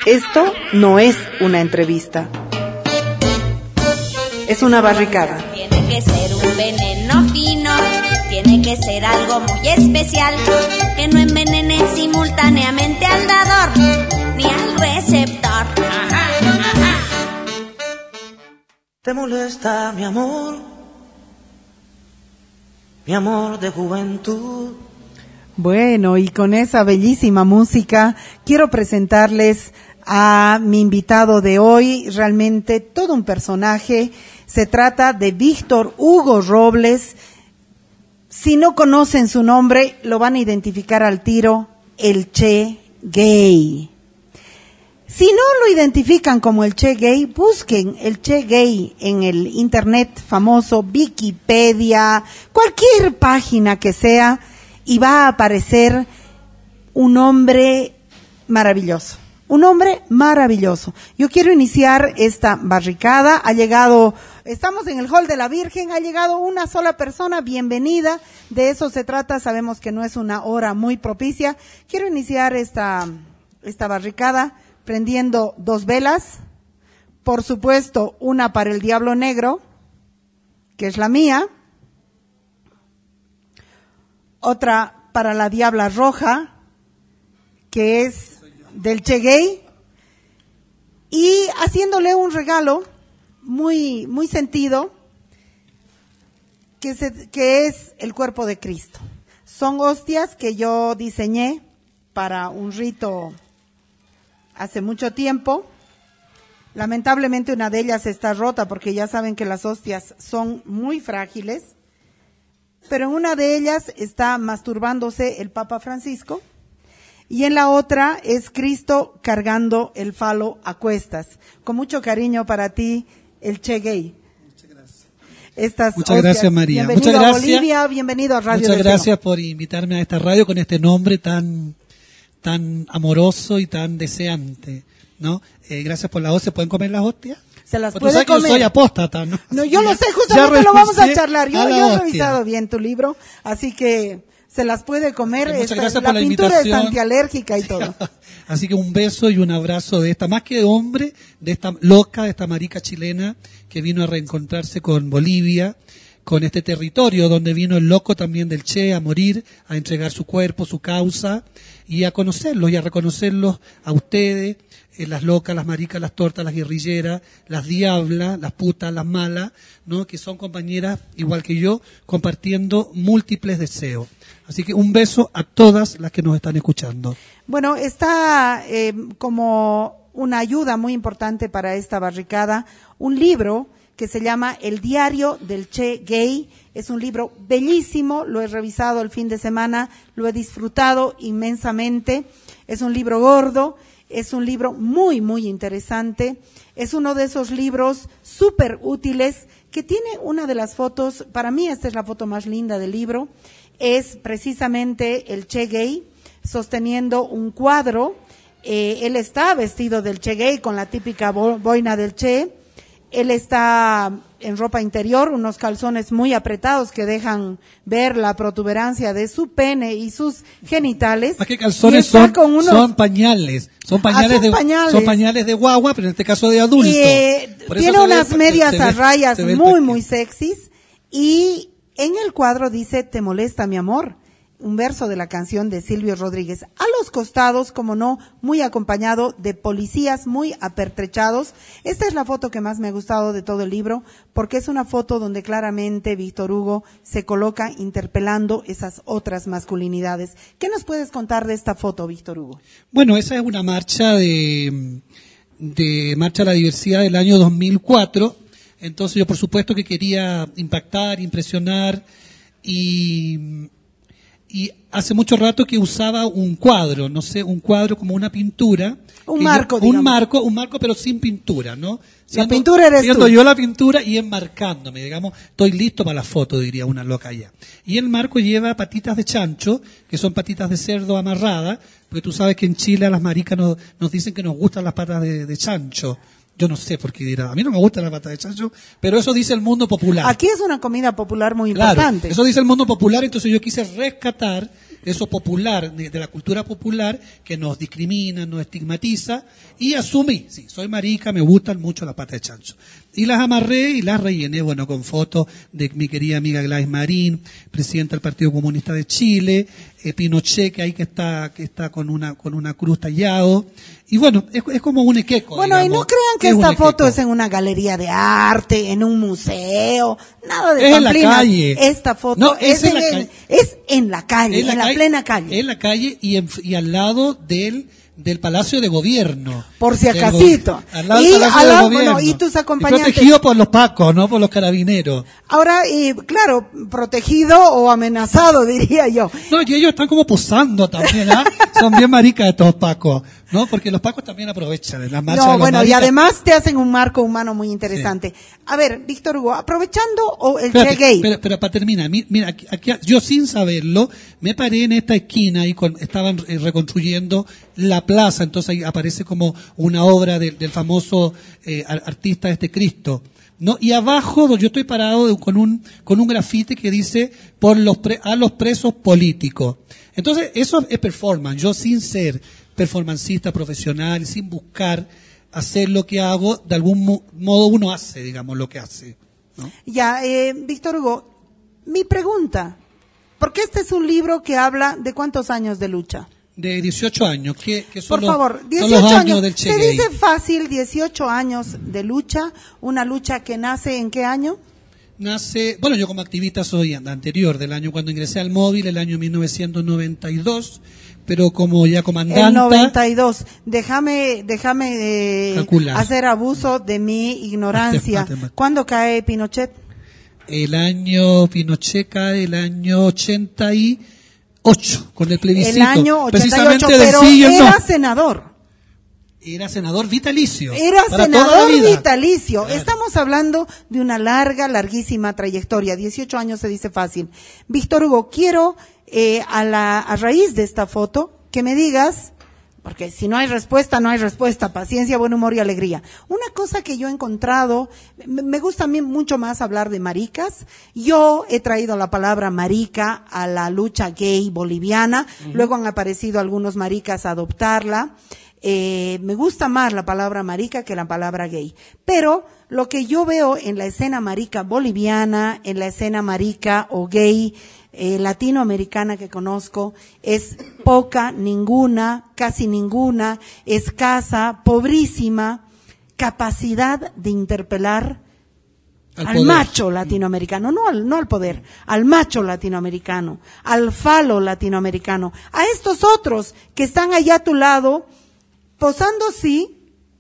Esto no es una entrevista. Es una barricada. Tiene que ser un veneno fino, tiene que ser algo muy especial, que no envenene simultáneamente al dador ni al receptor. ¿Te molesta mi amor de juventud? Bueno, y con esa bellísima música quiero presentarles a mi invitado de hoy, realmente todo un personaje. Se trata de Víctor Hugo Robles. Si no conocen su nombre, lo van a identificar al tiro, el Che Gay. Si no lo identifican como el Che Gay, busquen el Che Gay en el internet famoso, Wikipedia, cualquier página que sea, y va a aparecer un hombre maravilloso. Un hombre maravilloso. Yo quiero iniciar esta barricada. Estamos en el Hall de la Virgen, ha llegado una sola persona, bienvenida. De eso se trata, sabemos que no es una hora muy propicia. Quiero iniciar esta barricada prendiendo 2 velas. Por supuesto, una para el Diablo Negro, que es la mía. Otra para la Diabla Roja, que es del Che Gay, y haciéndole un regalo muy, muy sentido, que es el cuerpo de Cristo. Son hostias que yo diseñé para un rito hace mucho tiempo. Lamentablemente una de ellas está rota porque ya saben que las hostias son muy frágiles, pero en una de ellas está masturbándose el Papa Francisco. Y en la otra es Cristo cargando el falo a cuestas. Con mucho cariño para ti, el Che Gay. Muchas gracias. Muchas gracias, María. Bienvenido Muchas gracias. a Bolivia, bienvenido a Radio Muchas Deseo. gracias por invitarme a esta radio con este nombre tan amoroso y tan deseante, ¿no? Gracias por la hostia. ¿Pueden comer las hostias? Se las Porque puede tú sabes comer. que yo soy apóstata, ¿no? No, yo lo sé, Ya justamente lo vamos a renuncié charlar. Yo a la he hostia. revisado bien tu libro, así que se las puede comer. Muchas gracias La por la pintura invitación. es antialérgica y todo. Así que un beso y un abrazo de esta, más que de hombre, de esta loca, de esta marica chilena que vino a reencontrarse con Bolivia, con este territorio donde vino el loco también del Che a morir, a entregar su cuerpo, su causa, y a conocerlos y a reconocerlos a ustedes, las locas, las maricas, las tortas, las guerrilleras, las diablas, las putas, las malas, ¿no? Que son compañeras igual que yo, compartiendo múltiples deseos. Así que un beso a todas las que nos están escuchando. Bueno, está como una ayuda muy importante para esta barricada, un libro que se llama El Diario del Che Gay. Es un libro bellísimo, lo he revisado el fin de semana, lo he disfrutado inmensamente. Es un libro gordo, es un libro muy, muy interesante. Es uno de esos libros súper útiles que tiene una de las fotos, para mí esta es la foto más linda del libro, es precisamente el Che Gay sosteniendo un cuadro. Él está vestido del Che Gay con la típica boina del Che. Él está en ropa interior, unos calzones muy apretados que dejan ver la protuberancia de su pene y sus genitales. Más que calzones son pañales. Son pañales de guagua, pero en este caso de adulto. Tiene unas medias a rayas muy sexys. Y en el cuadro dice, ¿te molesta mi amor? Un verso de la canción de Silvio Rodríguez. A los costados, como no, muy acompañado de policías muy apertrechados. Esta es la foto que más me ha gustado de todo el libro, porque es una foto donde claramente Víctor Hugo se coloca interpelando esas otras masculinidades. ¿Qué nos puedes contar de esta foto, Víctor Hugo? Bueno, esa es una marcha de Marcha a la Diversidad del año 2004. Entonces yo por supuesto que quería impactar, impresionar y hace mucho rato que usaba un cuadro, no sé, un cuadro como una pintura. Un marco, pero sin pintura, ¿no? La pintura eres tú. Siendo yo la pintura y enmarcándome, digamos, estoy listo para la foto, diría una loca allá. Y el marco lleva patitas de chancho, que son patitas de cerdo amarradas, porque tú sabes que en Chile a las maricas nos dicen que nos gustan las patas de chancho. Yo no sé por qué dirá. A mí no me gusta la pata de chancho, pero eso dice el mundo popular. Aquí es una comida popular muy claro, importante. Eso dice el mundo popular, entonces yo quise rescatar eso popular, de la cultura popular, que nos discrimina, nos estigmatiza, y asumí, sí, soy marica, me gustan mucho las patas de chancho. Y las amarré y las rellené, bueno, con fotos de mi querida amiga Gladys Marín, presidenta del Partido Comunista de Chile, Pinochet, que ahí que está con una cruz tallado. Y bueno, es como un equeco. Bueno, digamos. y no crean que esta foto es en una galería de arte, en un museo, nada de es en pamplinas. la calle. Esta foto No, es en la calle. Es en la calle, en la plena calle. En la calle y al lado del Palacio de Gobierno. Por si acasito. Al lado del Palacio de Gobierno. Bueno, y tus acompañantes. Y protegido por los pacos, no por los carabineros. Ahora, claro, protegido o amenazado, diría yo. No, y ellos están como posando también, ¿ah? Son bien maricas estos pacos, ¿no? Porque los pacos también aprovechan en las marchas de los bueno, maricas. y además te hacen un marco humano muy interesante. Sí. A ver, Víctor Hugo, aprovechando el Che gay. Pero para terminar, mira, aquí, yo sin saberlo, me paré en esta esquina y estaban reconstruyendo la plaza, entonces ahí aparece como una obra del famoso artista Cristo. ¿No? Y abajo yo estoy parado con un grafite que dice a los presos políticos. Entonces, eso es performance. Yo sin ser performancista profesional, sin buscar hacer lo que hago, de algún modo uno hace, digamos, lo que hace, ¿no? Ya, Víctor Hugo, mi pregunta, porque este es un libro que habla de ¿cuántos años de lucha? De 18 años, que son, por favor, 18 son los años del Che se gay. dice fácil, 18 años de lucha, una lucha que nace ¿en qué año? Bueno, yo como activista soy anterior, del año cuando ingresé al móvil, el año 1992, pero como ya comandante. El 92, déjame hacer abuso de mi ignorancia. ¿Cuándo cae Pinochet? Pinochet cae el año 88, con el plebiscito. El año 88, precisamente pero era senador. Era senador vitalicio. Era senador vitalicio. Claro. Estamos hablando de una larguísima trayectoria. 18 años se dice fácil. Víctor Hugo, quiero, a raíz de esta foto, que me digas, porque si no hay respuesta, no hay respuesta. Paciencia, buen humor y alegría. Una cosa que yo he encontrado, me gusta a mí mucho más hablar de maricas. Yo he traído la palabra marica a la lucha gay boliviana. Luego han aparecido algunos maricas a adoptarla. Me gusta más la palabra marica que la palabra gay. Pero lo que yo veo en la escena marica boliviana, en la escena marica o gay latinoamericana que conozco, es poca, ninguna, casi ninguna, escasa, pobrísima capacidad de interpelar al macho latinoamericano, no al poder, al macho latinoamericano, al falo latinoamericano, a estos otros que están allá a tu lado, posando sí,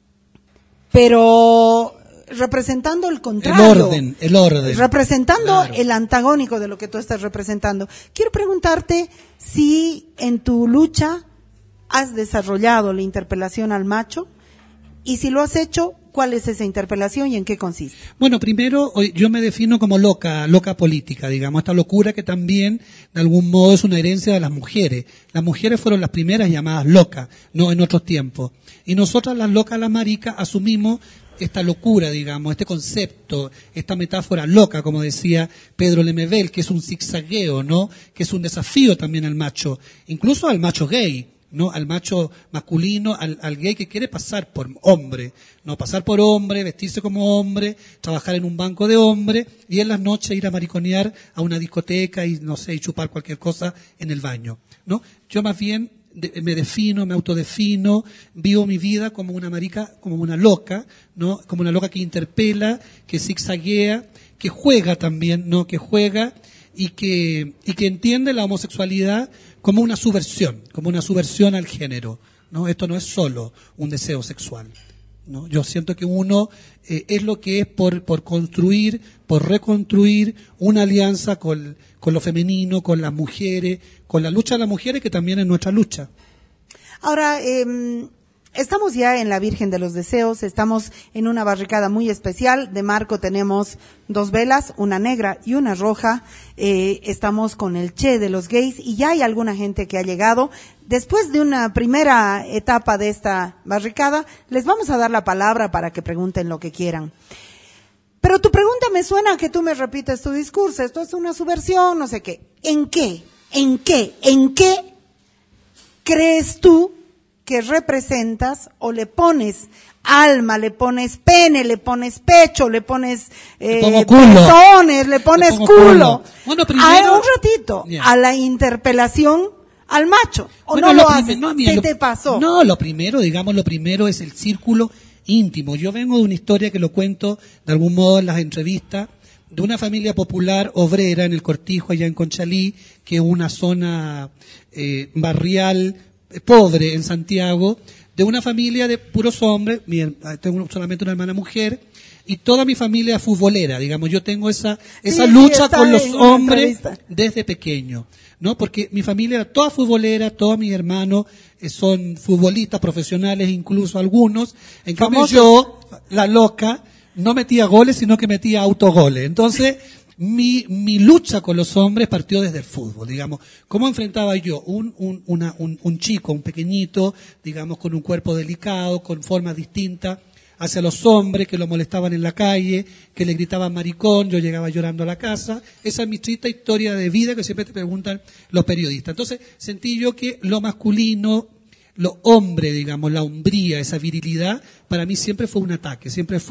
pero representando el contrario. El orden. Representando claro. El antagónico de lo que tú estás representando. Quiero preguntarte si en tu lucha has desarrollado la interpelación al macho y si lo has hecho, ¿cuál es esa interpelación y en qué consiste? Bueno, primero yo me defino como loca política, digamos, esta locura que también de algún modo es una herencia de las mujeres. Las mujeres fueron las primeras llamadas locas, no en otros tiempos. Y nosotras las locas, las maricas, asumimos esta locura, digamos, este concepto, esta metáfora loca, como decía Pedro Lemebel, que es un zigzagueo, ¿no? Que es un desafío también al macho, incluso al macho gay, ¿no? Al macho masculino, al gay que quiere pasar por hombre, ¿no? Pasar por hombre, vestirse como hombre, trabajar en un banco de hombre y en las noches ir a mariconear a una discoteca y, no sé, y chupar cualquier cosa en el baño, ¿no? Yo más bien me autodefino, vivo mi vida como una marica, como una loca, ¿no? Como una loca que interpela, que zigzaguea, que juega también, ¿no? Que juega y que entiende la homosexualidad como una subversión al género, ¿no? Esto no es solo un deseo sexual, ¿no? Yo siento que uno es lo que es por construir, por reconstruir una alianza con lo femenino, con las mujeres, con la lucha de las mujeres que también es nuestra lucha. Ahora, estamos ya en la Virgen de los Deseos, estamos en una barricada muy especial. De marco tenemos 2 velas, una negra y una roja. Estamos con el Che de los gays y ya hay alguna gente que ha llegado. Después de una primera etapa de esta barricada, les vamos a dar la palabra para que pregunten lo que quieran. Pero tu pregunta me suena a que tú me repites tu discurso. Esto es una subversión, no sé qué. ¿En qué? ¿En qué? ¿En qué crees tú que representas o le pones alma, le pones pene, le pones pecho, le pones pezones, le pones culo? Bueno, primero, un ratito, a la interpelación al macho. ¿O bueno, no lo haces? ¿Qué te pasó? No, lo primero es el círculo íntimo. Yo vengo de una historia que lo cuento de algún modo en las entrevistas, de una familia popular obrera en el Cortijo, allá en Conchalí, que es una zona barrial pobre en Santiago, de una familia de puros hombres. Tengo solamente una hermana mujer, y toda mi familia es futbolera, digamos. Yo tengo esa lucha con los hombres desde pequeño, ¿no? Porque mi familia era toda futbolera, todos mis hermanos son futbolistas profesionales, incluso algunos. En cambio yo, la loca, no metía goles, sino que metía autogoles. Entonces, mi lucha con los hombres partió desde el fútbol, digamos. ¿Cómo enfrentaba yo un chico, un pequeñito, digamos, con un cuerpo delicado, con formas distintas, hacia los hombres que lo molestaban en la calle, que le gritaban maricón? Yo llegaba llorando a la casa. Esa es mi triste historia de vida que siempre te preguntan los periodistas. Entonces, sentí yo que lo masculino, lo hombre, digamos, la hombría, esa virilidad, para mí siempre fue un ataque,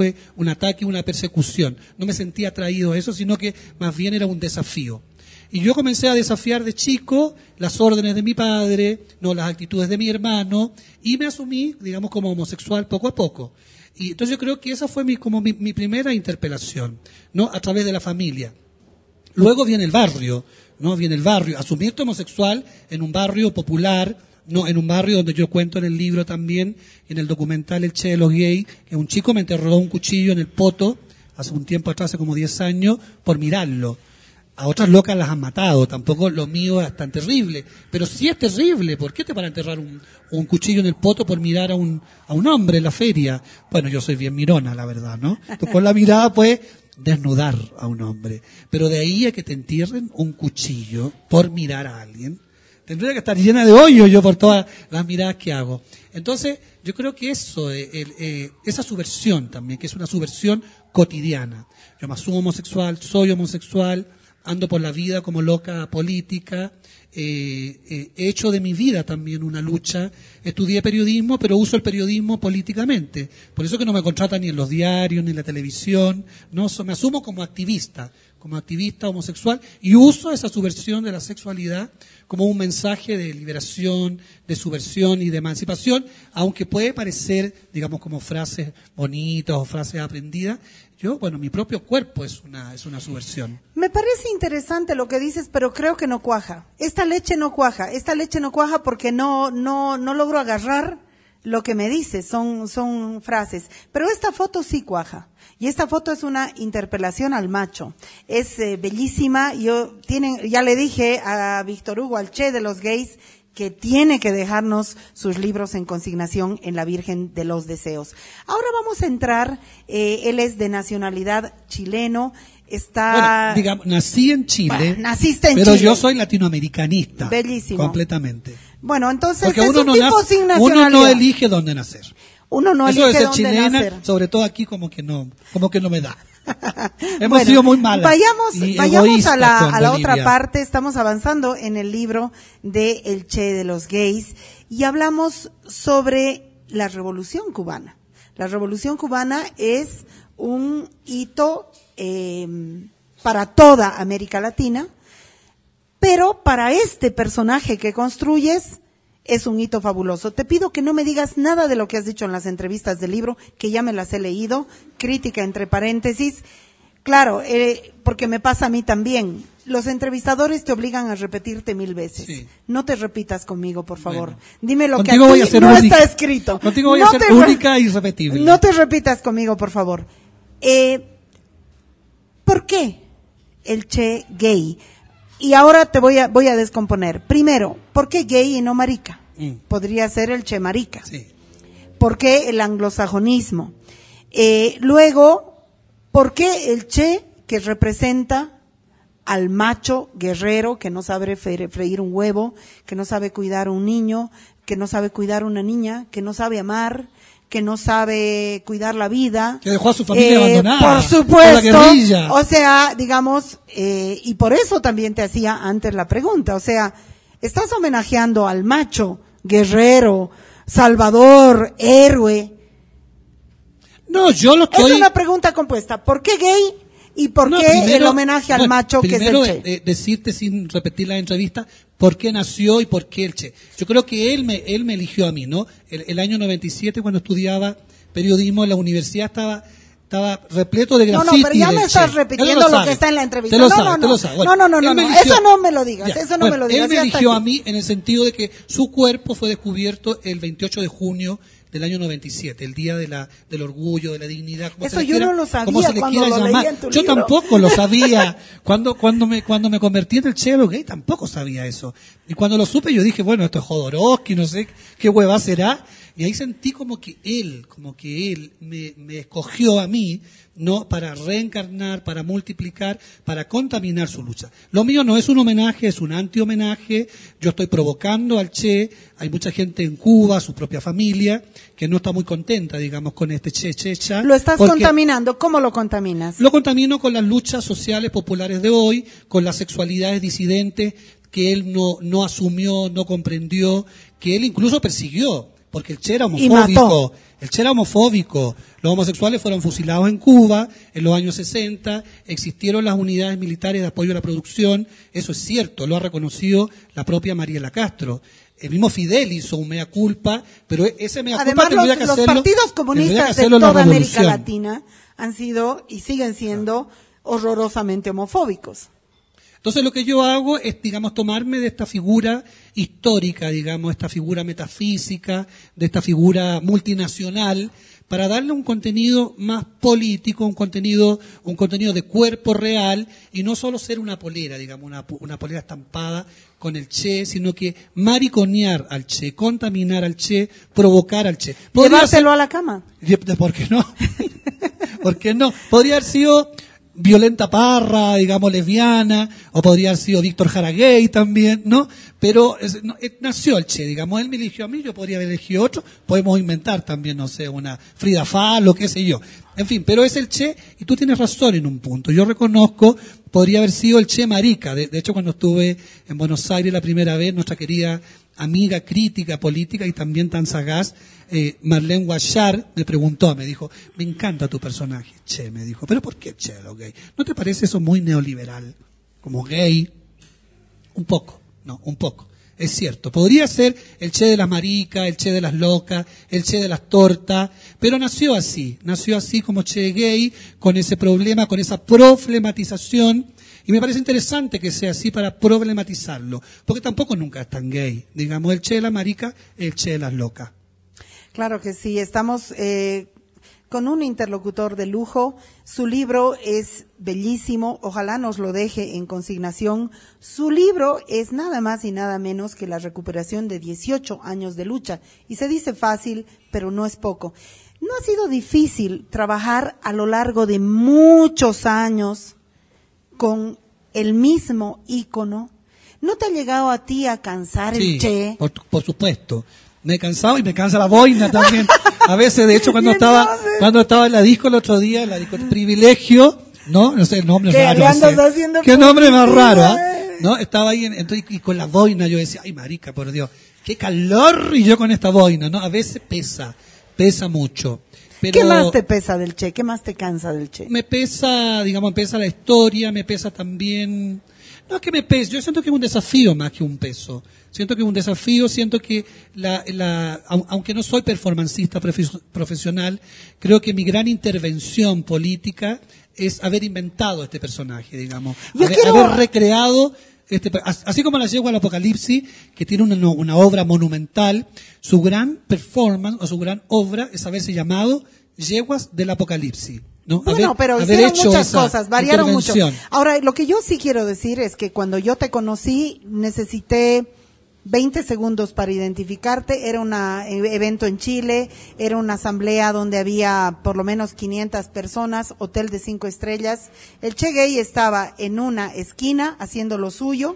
una persecución. No me sentía atraído a eso, sino que más bien era un desafío. Y yo comencé a desafiar de chico las órdenes de mi padre, no las actitudes de mi hermano, y me asumí, digamos, como homosexual poco a poco. Y entonces yo creo que esa fue mi primera interpelación, ¿no? A través de la familia. Luego viene el barrio, asumirte homosexual en un barrio popular, no, en un barrio donde yo cuento en el libro también, en el documental El Che de los Gays, que un chico me enterró un cuchillo en el poto, hace un tiempo atrás, hace como 10 años, por mirarlo. A otras locas las han matado, tampoco lo mío es tan terrible, pero sí es terrible. ¿Por qué te van a enterrar un cuchillo en el poto por mirar a un hombre en la feria? Bueno, yo soy bien mirona, la verdad, ¿no? Tú con la mirada puedes desnudar a un hombre, pero de ahí a que te entierren un cuchillo por mirar a alguien, tendría que estar llena de hoyo yo por todas las miradas que hago. Entonces, yo creo que eso, esa subversión también, que es una subversión cotidiana. Yo me asumo homosexual, soy homosexual, ando por la vida como loca política, he hecho de mi vida también una lucha. Estudié periodismo, pero uso el periodismo políticamente. Por eso que no me contratan ni en los diarios, ni en la televisión. No, me asumo como activista homosexual, y uso esa subversión de la sexualidad como un mensaje de liberación, de subversión y de emancipación, aunque puede parecer, digamos, como frases bonitas o frases aprendidas. Mi propio cuerpo es una subversión. Me parece interesante lo que dices, pero creo que no cuaja. Esta leche no cuaja porque no logro agarrar lo que me dices, son frases. Pero esta foto sí cuaja. Y esta foto es una interpelación al macho. Es bellísima. Ya le dije a Víctor Hugo, al Che de los Gays, que tiene que dejarnos sus libros en consignación en la Virgen de los Deseos. Ahora vamos a entrar, él es de nacionalidad chileno, nací en Chile, naciste en pero Chile. yo soy latinoamericanista. Bellísimo. Completamente. Bueno, entonces porque es un tipo sin nacionalidad. Uno no elige dónde nacer. Uno no Eso elige de ser dónde chilena, nacer. Sobre todo aquí como que no me da. Hemos sido muy malas. Vayamos a la Bolivia. otra parte. Estamos avanzando en el libro de El Che de los Gays y hablamos sobre la Revolución Cubana. La Revolución Cubana es un hito para toda América Latina, pero para este personaje que construyes es un hito fabuloso. Te pido que no me digas nada de lo que has dicho en las entrevistas del libro, que ya me las he leído, crítica entre paréntesis. Claro, porque me pasa a mí también. Los entrevistadores te obligan a repetirte 1000 veces. Sí. No te repitas conmigo, por favor. Bueno, dime lo que aquí no está escrito. Contigo voy a ser única e irrepetible. No te repitas conmigo, por favor. ¿Por qué el Che gay? Y ahora te voy a descomponer. Primero, ¿por qué gay y no marica? Podría ser el Che marica. Sí. ¿Por qué el anglosajonismo? Luego, ¿por qué el Che que representa al macho guerrero que no sabe freír un huevo, que no sabe cuidar a un niño, que no sabe cuidar a una niña, que no sabe amar, que no sabe cuidar la vida. Que dejó a su familia abandonada. Por supuesto. Por la guerrilla. O sea, digamos, y por eso también te hacía antes la pregunta. O sea, estás homenajeando al macho, guerrero, salvador, héroe. No, yo lo estoy... Es una pregunta compuesta. ¿Por qué gay? ¿Y por qué el homenaje al macho que es el Che? Primero, decirte sin repetir la entrevista, por qué nació y por qué el Che. Yo creo que él me eligió a mí, ¿no? El año 97, cuando estudiaba periodismo en la universidad, estaba repleto de graffiti. No, pero ya me estás repitiendo lo que está en la entrevista. Te lo sabes. Bueno, no, eso no me lo digas, eso no me lo digas. Él me eligió a mí en el sentido de que su cuerpo fue descubierto el 28 de junio del año 97, el día del orgullo, de la dignidad. Eso yo no lo sabía cuando lo leía en tu Yo libro. tampoco lo sabía. Cuando me convertí en el chelo gay, tampoco sabía eso. Y cuando lo supe, yo dije, bueno, esto es Jodorowsky, no sé qué hueva será. Y ahí sentí como que él me escogió a mí, ¿no? Para reencarnar, para multiplicar, para contaminar su lucha. Lo mío no es un homenaje, es un anti-homenaje. Yo estoy provocando al Che. Hay mucha gente en Cuba, su propia familia, que no está muy contenta, digamos, con este Che. Lo estás contaminando. ¿Cómo lo contaminas? Lo contamino con las luchas sociales populares de hoy, con las sexualidades disidentes que él no asumió, no comprendió, que él incluso persiguió. Porque el Che era homofóbico. El Che era homofóbico. Los homosexuales fueron fusilados en Cuba en los años 60. Existieron las unidades militares de apoyo a la producción. Eso es cierto, lo ha reconocido la propia Mariela Castro. El mismo Fidel hizo un mea culpa, pero ese mea culpa además tendría que hacerlo. Los partidos comunistas de toda América Latina han sido y siguen siendo horrorosamente homofóbicos. Entonces lo que yo hago es, digamos, tomarme de esta figura histórica, digamos, esta figura metafísica, de esta figura multinacional, para darle un contenido más político, un contenido de cuerpo real, y no solo ser una polera, digamos, una polera estampada con el Che, sino que mariconear al Che, contaminar al Che, provocar al Che. Llevárselo a la cama. ¿Por qué no? ¿Por qué no? Podría haber sido Violenta Parra, digamos, lesbiana, o podría haber sido Víctor Jara gay también, ¿no? Pero nació el Che, digamos, él me eligió a mí, yo podría haber elegido otro, podemos inventar también, no sé, una Frida Kahlo, qué sé yo. En fin, pero es el Che, y tú tienes razón en un punto. Yo reconozco, podría haber sido el Che marica. De hecho, cuando estuve en Buenos Aires la primera vez, nuestra querida amiga crítica política y también tan sagaz, Marlene Guachar, me dijo, me encanta tu personaje, Che, me dijo, pero ¿por qué Che lo gay? ¿No te parece eso muy neoliberal? Como gay, un poco. Es cierto, podría ser el Che de las maricas, el Che de las locas, el Che de las tortas, pero nació así como Che gay, con ese problema, con esa problematización. Y me parece interesante que sea así para problematizarlo, porque tampoco nunca es tan gay. Digamos, el Che de la marica, el Che de las locas. Claro que sí, estamos con un interlocutor de lujo. Su libro es bellísimo, ojalá nos lo deje en consignación. Su libro es nada más y nada menos que la recuperación de 18 años de lucha. Y se dice fácil, pero no es poco. ¿No ha sido difícil trabajar a lo largo de muchos años con el mismo ícono? ¿No te ha llegado a ti a cansar el Che? Por supuesto. Me he cansado y me cansa la boina también. A veces, de hecho, cuando estaba en la disco el otro día, en la disco Privilegio, ¿no? No sé, el nombre es raro. ¿Qué nombre más raro? ¿No? Estaba ahí y con la boina yo decía, ay marica, por Dios, qué calor, y yo con esta boina, ¿no? A veces pesa mucho. Pero ¿qué más te pesa del Che? ¿Qué más te cansa del Che? Me pesa la historia, me pesa también. No es que me pese, yo siento que es un desafío más que un peso. Siento que es un desafío, siento que aunque no soy performancista profesional, creo que mi gran intervención política es haber inventado este personaje, digamos. Haber recreado así como la yegua del Apocalipsis, que tiene una obra monumental, su gran performance o su gran obra es haberse llamado Yeguas del Apocalipsis. ¿No? Bueno, pero hicieron muchas cosas, variaron mucho. Ahora, lo que yo sí quiero decir es que cuando yo te conocí, necesité 20 segundos para identificarte. Era un evento en Chile, era una asamblea donde había por lo menos 500 personas, hotel de 5 estrellas. El Che gay estaba en una esquina haciendo lo suyo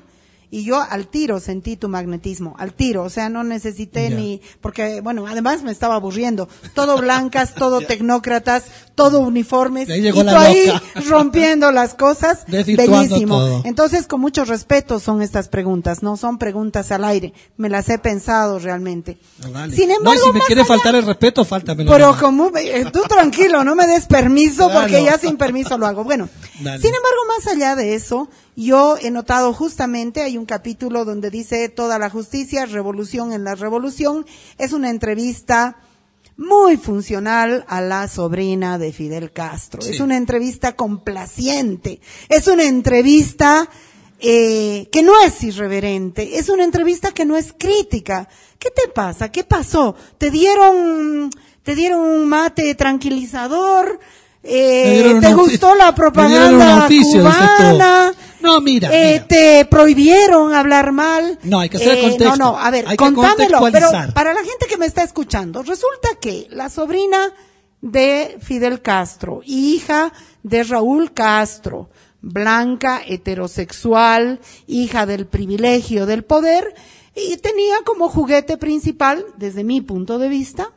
Y yo al tiro sentí tu magnetismo, al tiro, o sea, no necesité ni, porque bueno, además me estaba aburriendo, todo blancas, todo tecnócratas, todo uniformes, y tú ahí rompiendo las cosas, bellísimo. Todo. Entonces, con mucho respeto son estas preguntas, no son preguntas al aire, me las he pensado realmente. Vale. Sin embargo, no, y si me quiere faltar el respeto, fáltamelo. Pero como, tú tranquilo, no me des permiso, claro. porque ya sin permiso lo hago. Bueno, Dale. Sin embargo, más allá de eso, yo he notado justamente, hay un capítulo donde dice toda la justicia, revolución en la revolución, es una entrevista muy funcional a la sobrina de Fidel Castro. Sí. Es una entrevista complaciente, es una entrevista que no es irreverente, es una entrevista que no es crítica. ¿Qué te pasa? ¿Qué pasó? ¿Te dieron un mate tranquilizador? ¿Te gustó la propaganda cubana? No, mira. ¿Te prohibieron hablar mal? No, hay que hacer el contexto. No, a ver, contámelo, pero para la gente que me está escuchando, resulta que la sobrina de Fidel Castro, hija de Raúl Castro, blanca, heterosexual, hija del privilegio del poder, y tenía como juguete principal, desde mi punto de vista,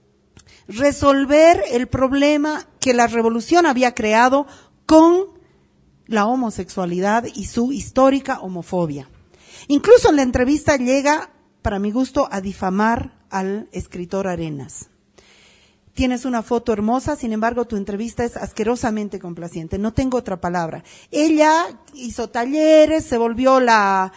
resolver el problema que la revolución había creado con la homosexualidad y su histórica homofobia. Incluso en la entrevista llega, para mi gusto, a difamar al escritor Arenas. Tienes una foto hermosa, sin embargo, tu entrevista es asquerosamente complaciente. No tengo otra palabra. Ella hizo talleres, se volvió la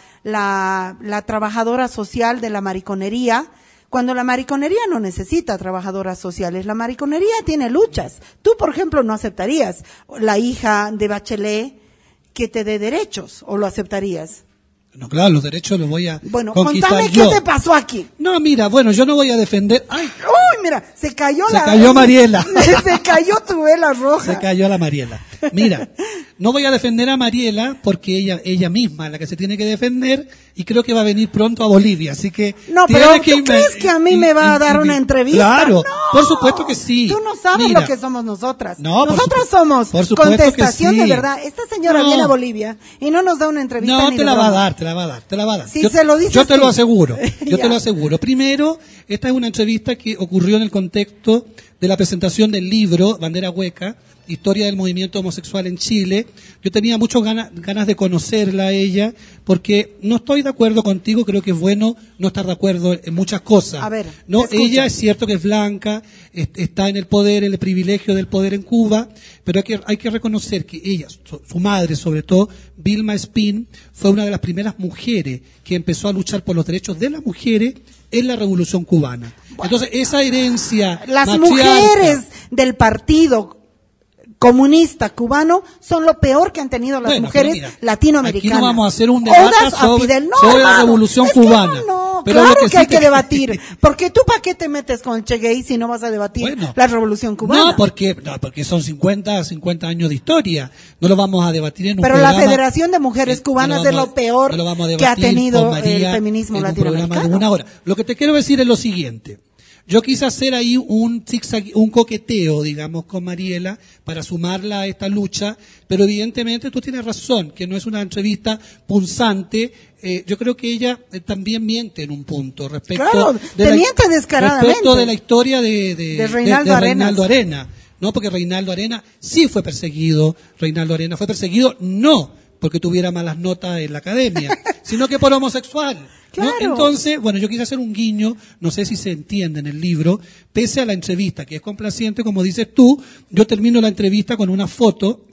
trabajadora social de la mariconería, cuando la mariconería no necesita trabajadoras sociales. La mariconería tiene luchas. Tú, por ejemplo, no aceptarías la hija de Bachelet que te dé derechos, ¿o lo aceptarías? No, claro, los derechos los voy a conquistar contame yo. ¿Qué te pasó aquí? No, mira, bueno, yo no voy a defender. ¡Ay! ¡Uy, mira! Se cayó Mariela. Se cayó tu vela roja. Se cayó la Mariela. Mira, no voy a defender a Mariela porque ella misma es la que se tiene que defender y creo que va a venir pronto a Bolivia, así que... No, pero ¿tú crees que a mí me va a dar una entrevista? Claro, no, por supuesto que sí. Tú no sabes Mira, lo que somos nosotras. No, nosotras somos contestación sí. de verdad. Esta señora viene a Bolivia y no nos da una entrevista. No, ni te la va a dar, te la va a dar. Si se lo dices yo te tú. lo aseguro, yo te lo aseguro. Primero, esta es una entrevista que ocurrió en el contexto de la presentación del libro Bandera Hueca, Historia del movimiento homosexual en Chile. Yo tenía muchas ganas de conocerla a ella, porque no estoy de acuerdo contigo, creo que es bueno no estar de acuerdo en muchas cosas. A ver, no, ella es cierto que es blanca, está en el poder, en el privilegio del poder en Cuba, pero hay que reconocer que ella, su madre sobre todo, Vilma Espín, fue una de las primeras mujeres que empezó a luchar por los derechos de las mujeres en la Revolución Cubana. Entonces, esa herencia las matriarca, mujeres del partido comunista cubano son lo peor que han tenido las mujeres latinoamericanas. Aquí no vamos a hacer un debate sobre la Revolución Cubana. Pero claro que hay que debatir. Porque tú, ¿para qué te metes con el Che Gay si no vas a debatir la Revolución Cubana? No, porque son 50 años de historia. No lo vamos a debatir en un Pero programa. la Federación de Mujeres Cubanas es lo peor que ha tenido el feminismo latinoamericano. Un programa de una hora. Lo que te quiero decir es lo siguiente. Yo quise hacer ahí un coqueteo, digamos, con Mariela para sumarla a esta lucha, pero evidentemente tú tienes razón, que no es una entrevista punzante. Yo creo que ella también miente en un punto respecto miente descaradamente. Respecto de la historia de Reinaldo Arenas. No, porque Reinaldo Arenas sí fue perseguido. Reinaldo Arenas fue perseguido no porque tuviera malas notas en la academia, sino que por homosexual. ¿No? Claro. Entonces, bueno, yo quise hacer un guiño, no sé si se entiende en el libro, pese a la entrevista, que es complaciente, como dices tú, yo termino la entrevista con una foto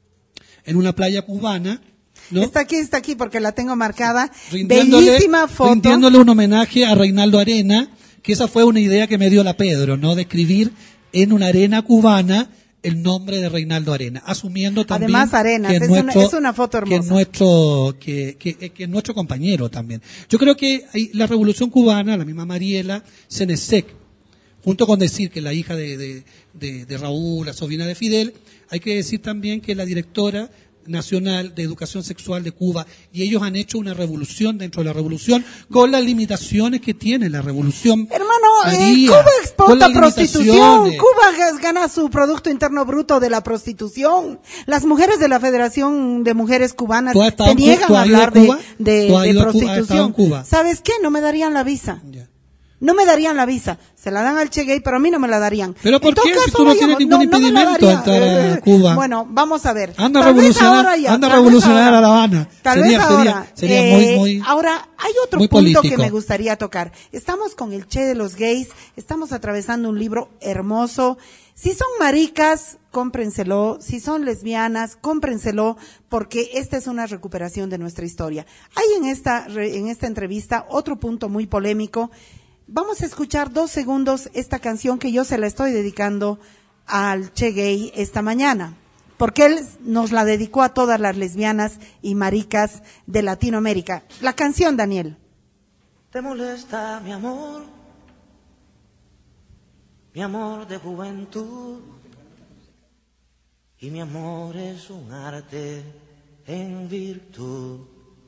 en una playa cubana, ¿no? Está aquí porque la tengo marcada. Bellísima foto. Rindiéndole un homenaje a Reinaldo Arenas, que esa fue una idea que me dio la Pedro, ¿no? De escribir en una arena cubana el nombre de Reinaldo Arenas, asumiendo también además Arenas, es una foto hermosa, que es nuestro compañero también. Yo creo que la Revolución Cubana, la misma Mariela Cenecec, junto con decir que la hija de Raúl, la sobrina de Fidel, hay que decir también que la directora nacional de educación sexual de Cuba, y ellos han hecho una revolución dentro de la revolución con las limitaciones que tiene la revolución. Hermano, María, Cuba con exporta las prostitución. limitaciones. Cuba gana su Producto Interno Bruto de la prostitución. Las mujeres de la Federación de Mujeres Cubanas ¿Tú has estado se en Cu- niegan tú a has ido a hablar de, Cuba? de, ¿Tú has de ido a Cuba? ¿Has estado prostitución. en Cuba? ¿Sabes qué? No me darían la visa. Ya. No me darían la visa. Se la dan al Che Gay, pero a mí no me la darían. ¿Pero por En todo qué? Si caso, tú no vayamos. tienes ningún me la impedimento darían. entrar a Cuba. Bueno, vamos a ver. Anda a Tal vez revolucionar, ahora ya, anda a tal vez revolucionar ahora. a La Habana. Tal Sería- vez sería- ahora. sería muy- Ahora, hay otro muy punto político. que me gustaría tocar. Estamos con el Che de los gays, estamos atravesando un libro hermoso. Si son maricas, cómprenselo. Si son lesbianas, cómprenselo, porque esta es una recuperación de nuestra historia. Hay en esta entrevista otro punto muy polémico. Vamos a escuchar 2 segundos esta canción que yo se la estoy dedicando al Che Gay esta mañana, porque él nos la dedicó a todas las lesbianas y maricas de Latinoamérica. La canción, Daniel. ¿Te molesta mi amor? Mi amor de juventud. Y mi amor es un arte en virtud.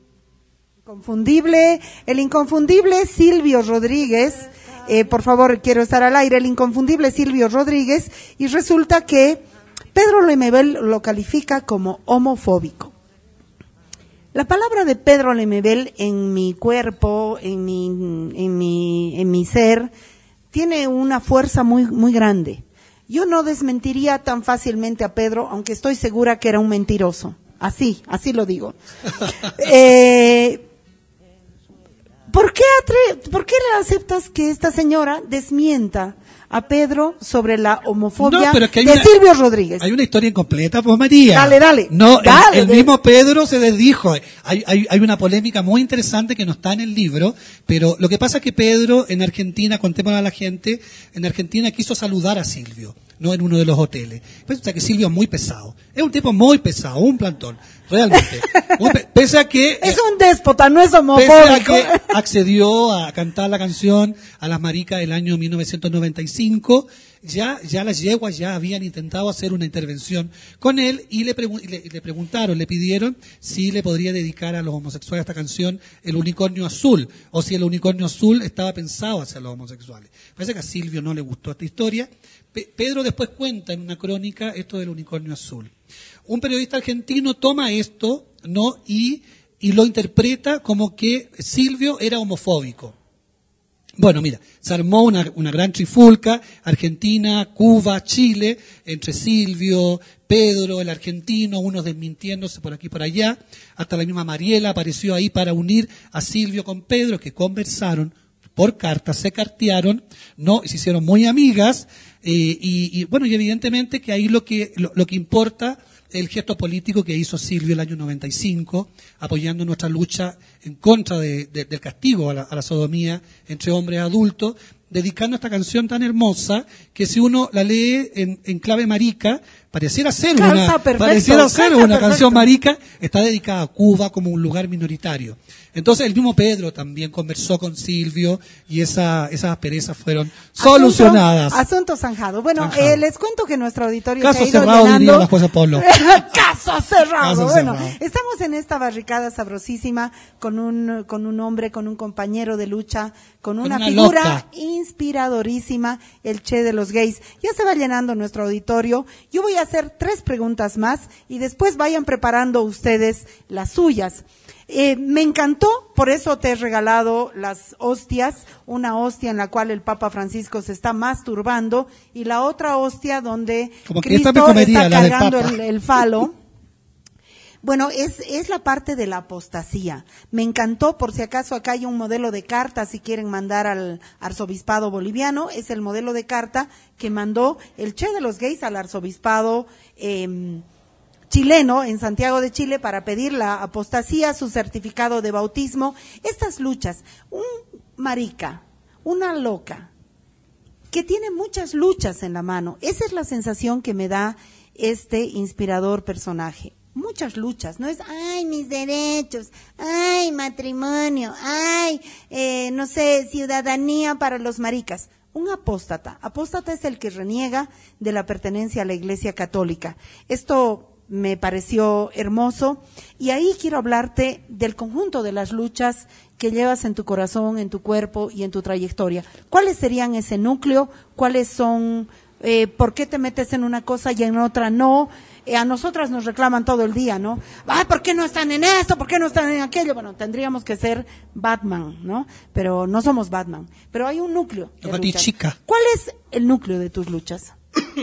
El inconfundible Silvio Rodríguez, por favor, quiero estar al aire, el inconfundible Silvio Rodríguez, y resulta que Pedro Lemebel lo califica como homofóbico. La palabra de Pedro Lemebel en mi cuerpo, en mi ser, tiene una fuerza muy, muy grande. Yo no desmentiría tan fácilmente a Pedro, aunque estoy segura que era un mentiroso. Así lo digo. ¿Por qué le aceptas que esta señora desmienta a Pedro sobre la homofobia No, pero es que hay de una- Silvio Rodríguez? Hay una historia incompleta, pues María. Dale. No, Dale. el mismo Pedro se desdijo. Hay una polémica muy interesante que no está en el libro, pero lo que pasa es que Pedro en Argentina, contémosle a la gente, en Argentina quiso saludar a Silvio, no en uno de los hoteles. Pues, o sea que Silvio es muy pesado. Es un tipo muy pesado, un plantón, realmente. Pese a que... Es un déspota, no es Pese a homofóbico. que accedió a cantar la canción a las maricas del año 1995, ya las yeguas ya habían intentado hacer una intervención con él y le preguntaron, le pidieron si le podría dedicar a los homosexuales esta canción, El Unicornio Azul, o si el Unicornio Azul estaba pensado hacia los homosexuales. Parece que a Silvio no le gustó esta historia. Pedro después cuenta en una crónica esto del Unicornio Azul. Un periodista argentino toma esto, ¿no? y lo interpreta como que Silvio era homofóbico. Bueno, mira, se armó una gran trifulca, Argentina, Cuba, Chile, entre Silvio, Pedro, el argentino, unos desmintiéndose por aquí y por allá, hasta la misma Mariela apareció ahí para unir a Silvio con Pedro, que conversaron por cartas, se cartearon, ¿no? Y se hicieron muy amigas, y bueno, y evidentemente que ahí lo que importa el gesto político que hizo Silvio el año 95, apoyando nuestra lucha en contra del castigo a la sodomía entre hombres adultos, dedicando esta canción tan hermosa que si uno la lee en clave marica, pareciera ser una canción marica, está dedicada a Cuba como un lugar minoritario. Entonces el mismo Pedro también conversó con Silvio y esas asperezas fueron solucionadas. Asunto zanjado. Bueno, Zanjado. les cuento que nuestro auditorio Caso se ha ido cerrado, llenando. diría la jueza Polo. Caso cerrado. Caso Bueno, cerrado. estamos en esta barricada sabrosísima con un hombre, con un compañero de lucha, con una figura loca. inspiradorísima, el Che de los gays. Ya se va llenando nuestro auditorio. Yo voy a hacer 3 preguntas más y después vayan preparando ustedes las suyas. Me encantó, por eso te he regalado las hostias, una hostia en la cual el Papa Francisco se está masturbando y la otra hostia donde Como que esta me Cristo comería, está la del cargando Papa. el falo. Bueno, es la parte de la apostasía. Me encantó, por si acaso acá hay un modelo de carta, si quieren mandar al arzobispado boliviano, es el modelo de carta que mandó el Che de los gays al arzobispado chileno en Santiago de Chile para pedir la apostasía, su certificado de bautismo. Estas luchas, un marica, una loca, que tiene muchas luchas en la mano, esa es la sensación que me da este inspirador personaje. Muchas luchas, no es, ay, mis derechos, ay, matrimonio, ay, no sé, ciudadanía para los maricas. Un apóstata es el que reniega de la pertenencia a la Iglesia Católica. Esto me pareció hermoso y ahí quiero hablarte del conjunto de las luchas que llevas en tu corazón, en tu cuerpo y en tu trayectoria. ¿Cuáles serían ese núcleo? ¿Cuáles son, por qué te metes en una cosa y en otra no? A nosotras nos reclaman todo el día, ¿no? Ay, ¿por qué no están en esto? ¿Por qué no están en aquello? Bueno, tendríamos que ser Batman, ¿no? Pero no somos Batman. Pero hay un núcleo de luchas. Chica. ¿Cuál es el núcleo de tus luchas?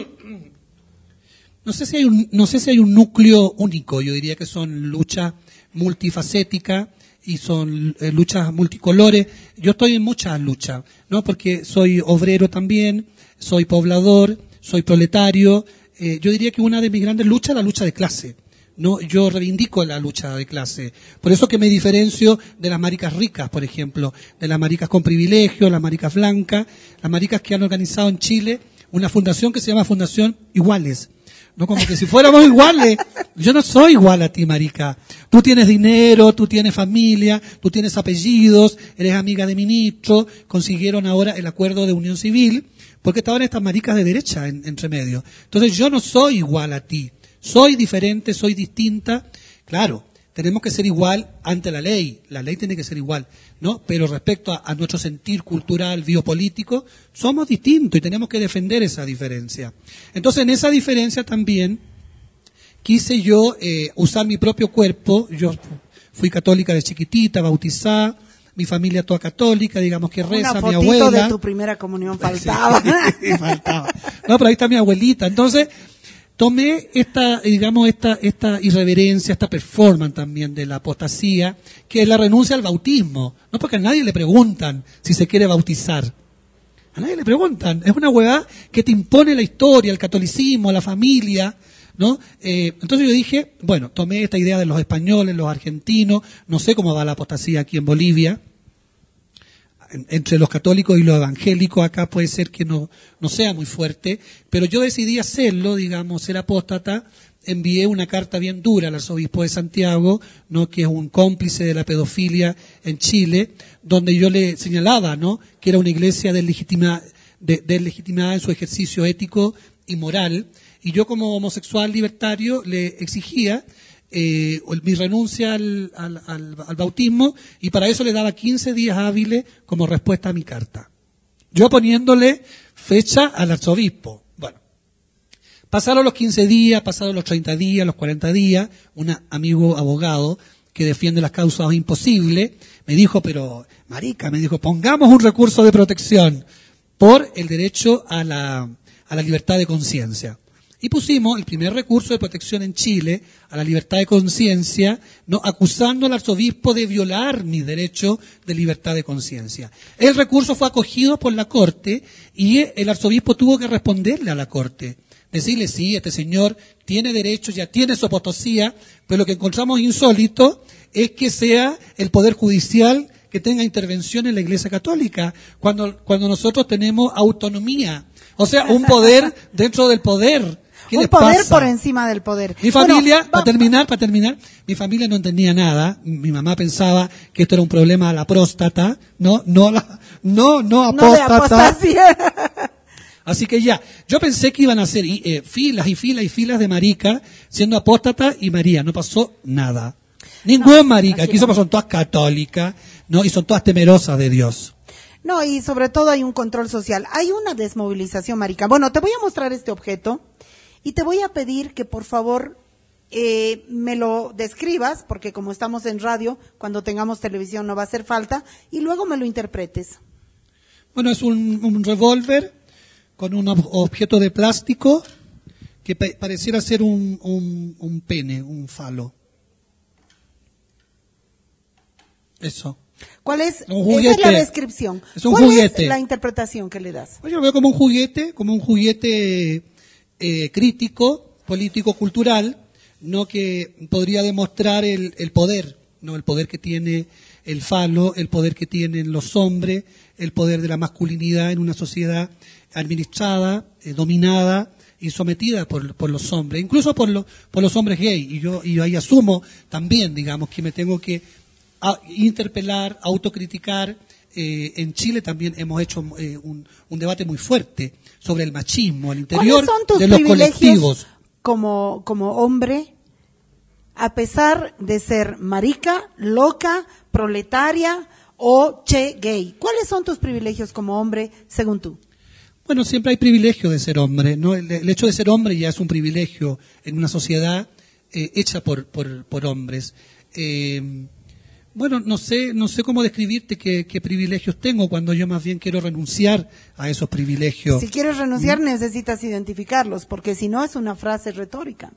No sé si hay un núcleo único. Yo diría que son luchas multifacéticas y son luchas multicolores. Yo estoy en muchas luchas, ¿no? Porque soy obrero también, soy poblador, soy proletario. Yo diría que una de mis grandes luchas es la lucha de clase, ¿no? Yo reivindico la lucha de clase. Por eso que me diferencio de las maricas ricas, por ejemplo, de las maricas con privilegio, las maricas blancas, las maricas que han organizado en Chile una fundación que se llama Fundación Iguales. No, como que si fuéramos iguales. Yo no soy igual a ti, marica. Tú tienes dinero, tú tienes familia, tú tienes apellidos, eres amiga de ministro, consiguieron ahora el acuerdo de unión civil, porque estaban estas maricas de derecha entre medio. Entonces yo no soy igual a ti. Soy diferente, soy distinta. Claro, tenemos que ser igual ante la ley tiene que ser igual, ¿no? Pero respecto a nuestro sentir cultural, biopolítico, somos distintos y tenemos que defender esa diferencia. Entonces, en esa diferencia también quise yo usar mi propio cuerpo. Yo fui católica de chiquitita, bautizada, mi familia toda católica, digamos que reza, mi abuela. Una fotito de tu primera comunión faltaba. Sí, faltaba. No, pero ahí está mi abuelita. Entonces, tomé esta irreverencia, esta performance también de la apostasía, que es la renuncia al bautismo. No, porque a nadie le preguntan si se quiere bautizar. A nadie le preguntan. Es una huevada que te impone la historia, el catolicismo, la familia, ¿no? Entonces yo dije, bueno, tomé esta idea de los españoles, los argentinos, no sé cómo va la apostasía aquí en Bolivia, entre los católicos y los evangélicos acá puede ser que no sea muy fuerte, pero yo decidí hacerlo, digamos, ser apóstata. Envié una carta bien dura al arzobispo de Santiago, ¿no? Que es un cómplice de la pedofilia en Chile, donde yo le señalaba, ¿no? Que era una iglesia deslegitimada en su ejercicio ético y moral, y yo como homosexual libertario le exigía mi renuncia al bautismo, y para eso le daba 15 días hábiles como respuesta a mi carta. Yo poniéndole fecha al arzobispo. Bueno, pasaron los 15 días, pasaron los 30 días, los 40 días, un amigo abogado que defiende las causas imposibles, me dijo, pero marica, me dijo, pongamos un recurso de protección por el derecho a la libertad de conciencia. Y pusimos el primer recurso de protección en Chile a la libertad de conciencia, ¿no? Acusando al arzobispo de violar mi derecho de libertad de conciencia. El recurso fue acogido por la Corte y el arzobispo tuvo que responderle a la Corte. Decirle, sí, este señor tiene derecho, ya tiene su apostasía, pero lo que encontramos insólito es que sea el Poder Judicial que tenga intervención en la Iglesia Católica, cuando nosotros tenemos autonomía. O sea, un poder dentro del poder. Un poder por encima del poder. Mi familia, bueno, para terminar, mi familia no entendía nada. Mi mamá pensaba que esto era un problema de la próstata, no apóstata. Así que ya, yo pensé que iban a hacer filas y filas y filas de marica siendo apóstata y María. No pasó nada. Ningún marica. Aquí son todas católicas, ¿no? Y son todas temerosas de Dios. No, y sobre todo hay un control social. Hay una desmovilización marica. Bueno, te voy a mostrar este objeto. Y te voy a pedir que por favor me lo describas, porque como estamos en radio, cuando tengamos televisión no va a hacer falta, y luego me lo interpretes. Bueno, es un revólver con un objeto de plástico que pareciera ser un pene, un falo. Eso. ¿Cuál es? Esa es la descripción. Es un juguete. ¿Cuál es la interpretación que le das? Pues yo lo veo como un juguete crítico, político, cultural, no, que podría demostrar el poder, no, el poder que tiene el falo, el poder que tienen los hombres, el poder de la masculinidad en una sociedad administrada, dominada y sometida por los hombres, incluso por los hombres gay. Y yo ahí asumo también, digamos, que me tengo que interpelar, autocriticar. En Chile también hemos hecho un debate muy fuerte sobre el machismo al interior de los colectivos. Como hombre, a pesar de ser marica, loca, proletaria o che gay. ¿Cuáles son tus privilegios como hombre, según tú? Bueno, siempre hay privilegio de ser hombre, ¿no? El hecho de ser hombre ya es un privilegio en una sociedad hecha por hombres. Bueno, no sé cómo describirte qué privilegios tengo cuando yo más bien quiero renunciar a esos privilegios. Si quieres renunciar necesitas identificarlos, porque si no es una frase retórica.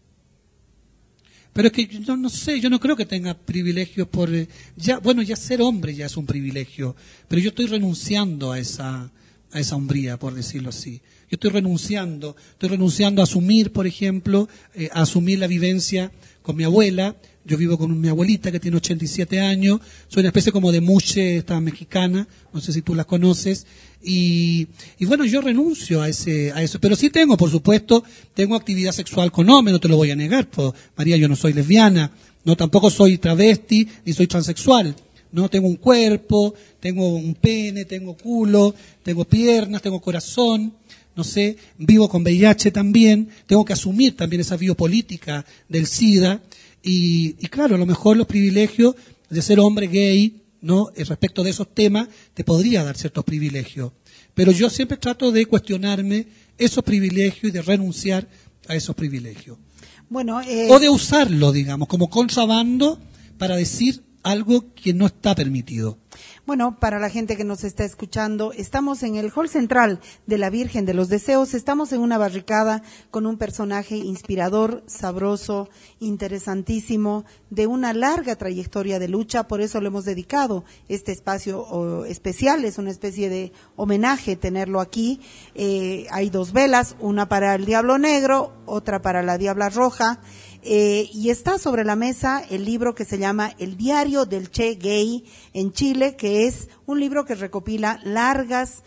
Pero es que yo no sé, yo no creo que tenga privilegios ya ser hombre ya es un privilegio, pero yo estoy renunciando a esa hombría, por decirlo así. Yo estoy renunciando a asumir, por ejemplo, a asumir la vivencia con mi abuela. Yo vivo con mi abuelita que tiene 87 años, soy una especie como de muche esta mexicana, no sé si tú la conoces, y bueno, yo renuncio a eso, pero sí tengo, por supuesto, tengo actividad sexual con hombres, no te lo voy a negar, pues, María, yo no soy lesbiana, no tampoco soy travesti, ni soy transexual, no tengo un cuerpo, tengo un pene, tengo culo, tengo piernas, tengo corazón, no sé, vivo con VIH también, tengo que asumir también esa biopolítica del SIDA. Y claro, a lo mejor los privilegios de ser hombre gay, ¿no? Respecto de esos temas, te podría dar ciertos privilegios. Pero yo siempre trato de cuestionarme esos privilegios y de renunciar a esos privilegios. Bueno, o de usarlo, digamos, como contrabando para decir algo que no está permitido. Bueno, para la gente que nos está escuchando, estamos en el hall central de la Virgen de los Deseos, estamos en una barricada con un personaje inspirador, sabroso, interesantísimo, de una larga trayectoria de lucha, por eso le hemos dedicado este espacio especial, es una especie de homenaje tenerlo aquí. Hay 2 velas, una para el Diablo Negro, otra para la Diabla Roja. Y está sobre la mesa el libro que se llama El Diario del Che Gay en Chile, que es un libro que recopila largos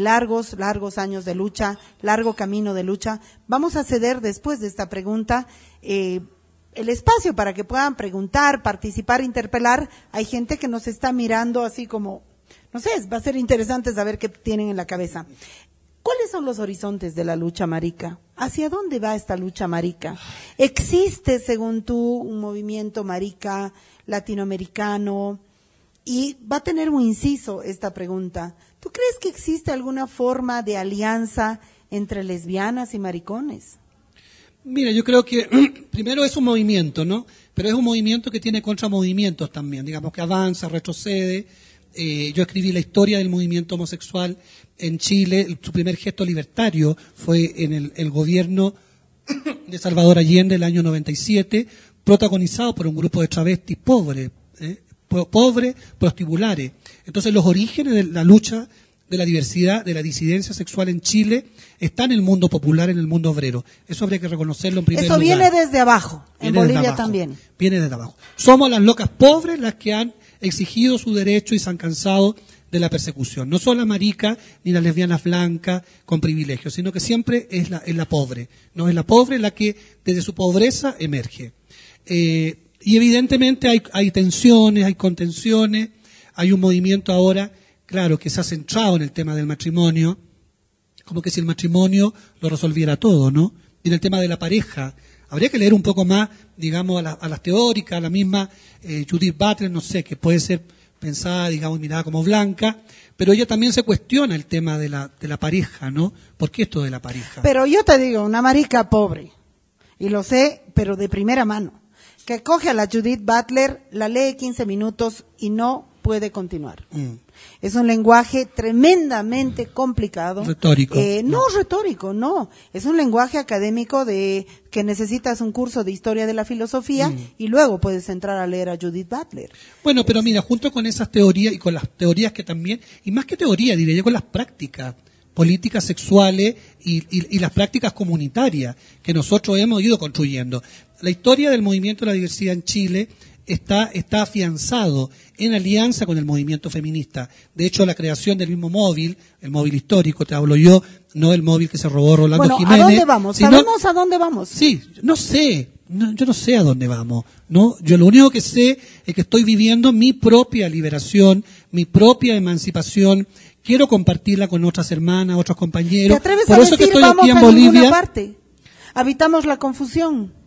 años de lucha, largo camino de lucha. Vamos a ceder después de esta pregunta el espacio para que puedan preguntar, participar, interpelar. Hay gente que nos está mirando así como, no sé, va a ser interesante saber qué tienen en la cabeza. ¿Cuáles son los horizontes de la lucha marica? ¿Hacia dónde va esta lucha marica? ¿Existe, según tú, un movimiento marica latinoamericano? Y va a tener un inciso esta pregunta. ¿Tú crees que existe alguna forma de alianza entre lesbianas y maricones? Mira, yo creo que primero es un movimiento, ¿no? Pero es un movimiento que tiene contramovimientos también, digamos que avanza, retrocede. Yo escribí la historia del movimiento homosexual en Chile. Su primer gesto libertario fue en el gobierno de Salvador Allende el año 97, protagonizado por un grupo de travestis pobres, prostibulares. Entonces los orígenes de la lucha de la diversidad, de la disidencia sexual en Chile, está en el mundo popular, en el mundo obrero. Eso habría que reconocerlo en primer lugar. Eso viene desde abajo, en Bolivia también. Viene desde abajo. Somos las locas pobres las que han exigido su derecho y se han cansado de la persecución. No son las maricas ni las lesbianas blancas con privilegios, sino que siempre es la pobre. No es la pobre la que desde su pobreza emerge. Y evidentemente hay tensiones, hay contenciones, hay un movimiento ahora, claro, que se ha centrado en el tema del matrimonio, como que si el matrimonio lo resolviera todo, ¿no? Y en el tema de la pareja, habría que leer un poco más, digamos, a las teóricas, a la misma Judith Butler, no sé, que puede ser pensada, digamos, mirada como blanca, pero ella también se cuestiona el tema de la pareja, ¿no? ¿Por qué esto de la pareja? Pero yo te digo, una marica pobre, y lo sé, pero de primera mano, que coge a la Judith Butler, la lee 15 minutos y no puede continuar. Es un lenguaje tremendamente complicado. Retórico. No retórico, no. Es un lenguaje académico de que necesitas un curso de historia de la filosofía y luego puedes entrar a leer a Judith Butler. Bueno, pero mira, junto con esas teorías y con las teorías que también, y más que teoría, diría yo, con las prácticas políticas sexuales y las prácticas comunitarias que nosotros hemos ido construyendo. La historia del movimiento de la diversidad en Chile está afianzado en alianza con el movimiento feminista. De hecho, la creación del mismo móvil, el móvil histórico, te hablo yo, no el móvil que se robó Rolando Jiménez. ¿A dónde vamos? ¿Sabemos a dónde vamos? Sí, no sé. Yo no sé a dónde vamos, ¿no? Yo lo único que sé es que estoy viviendo mi propia liberación, mi propia emancipación. Quiero compartirla con otras hermanas, otros compañeros. ¿Te atreves Por a eso decir que estoy vamos aquí en a Bolivia. ninguna parte? Habitamos la confusión.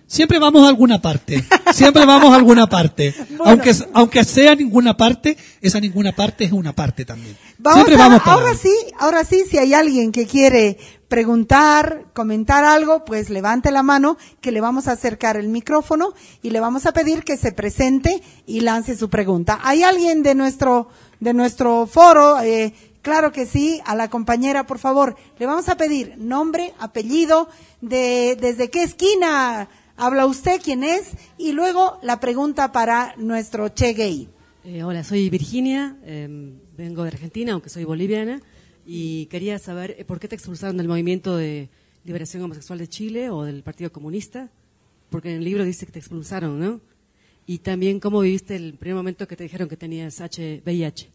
Siempre vamos a alguna parte. Siempre vamos a alguna parte. Bueno. Aunque sea ninguna parte, esa ninguna parte es una parte también. Vamos Siempre vamos para ahora sí, si hay alguien que quiere preguntar, comentar algo, pues levante la mano, que le vamos a acercar el micrófono y le vamos a pedir que se presente y lance su pregunta. ¿Hay alguien de nuestro foro? Claro que sí, a la compañera, por favor. Le vamos a pedir nombre, apellido, desde qué esquina habla usted, quién es, y luego la pregunta para nuestro Che Gay. Hola, soy Virginia, vengo de Argentina, aunque soy boliviana, y quería saber por qué te expulsaron del Movimiento de Liberación Homosexual de Chile o del Partido Comunista, porque en el libro dice que te expulsaron, ¿no? Y también cómo viviste el primer momento que te dijeron que tenías VIH.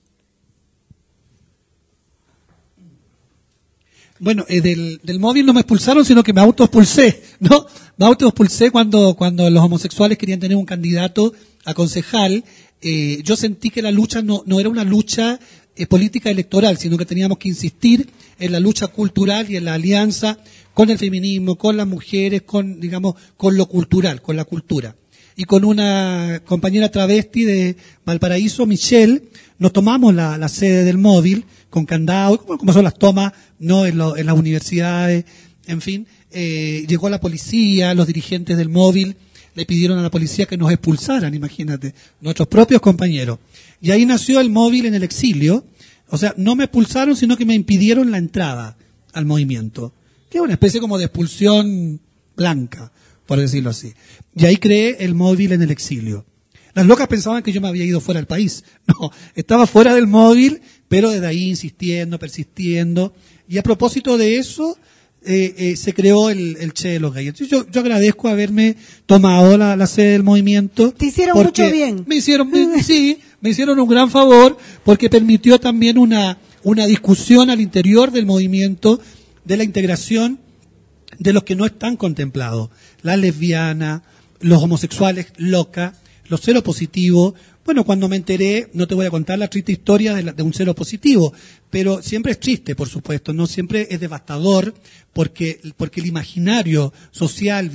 Bueno, del móvil no me expulsaron, sino que me autoexpulsé, ¿no? Me autoexpulsé cuando los homosexuales querían tener un candidato a concejal. Yo sentí que la lucha no era una lucha política electoral, sino que teníamos que insistir en la lucha cultural y en la alianza con el feminismo, con las mujeres, con lo cultural, con la cultura. Y con una compañera travesti de Valparaíso, Michelle, nos tomamos la sede del móvil con candado, como son las tomas, ¿no? En las universidades, en fin. Llegó la policía, los dirigentes del móvil le pidieron a la policía que nos expulsaran, imagínate, nuestros propios compañeros. Y ahí nació el móvil en el exilio. O sea, no me expulsaron, sino que me impidieron la entrada al movimiento, que es una especie como de expulsión blanca, por decirlo así. Y ahí creé el móvil en el exilio. Las locas pensaban que yo me había ido fuera del país. No, estaba fuera del móvil, pero desde ahí insistiendo, persistiendo. Y a propósito de eso, se creó el Che de los Gays. Entonces yo agradezco haberme tomado la sede del movimiento. Te hicieron mucho bien. Me hicieron un gran favor, porque permitió también una discusión al interior del movimiento de la integración de los que no están contemplados. Las lesbianas, los homosexuales locas, los seropositivos. Bueno, cuando me enteré, no te voy a contar la triste historia de un seropositivo, pero siempre es triste, por supuesto, no siempre es devastador, porque el imaginario social,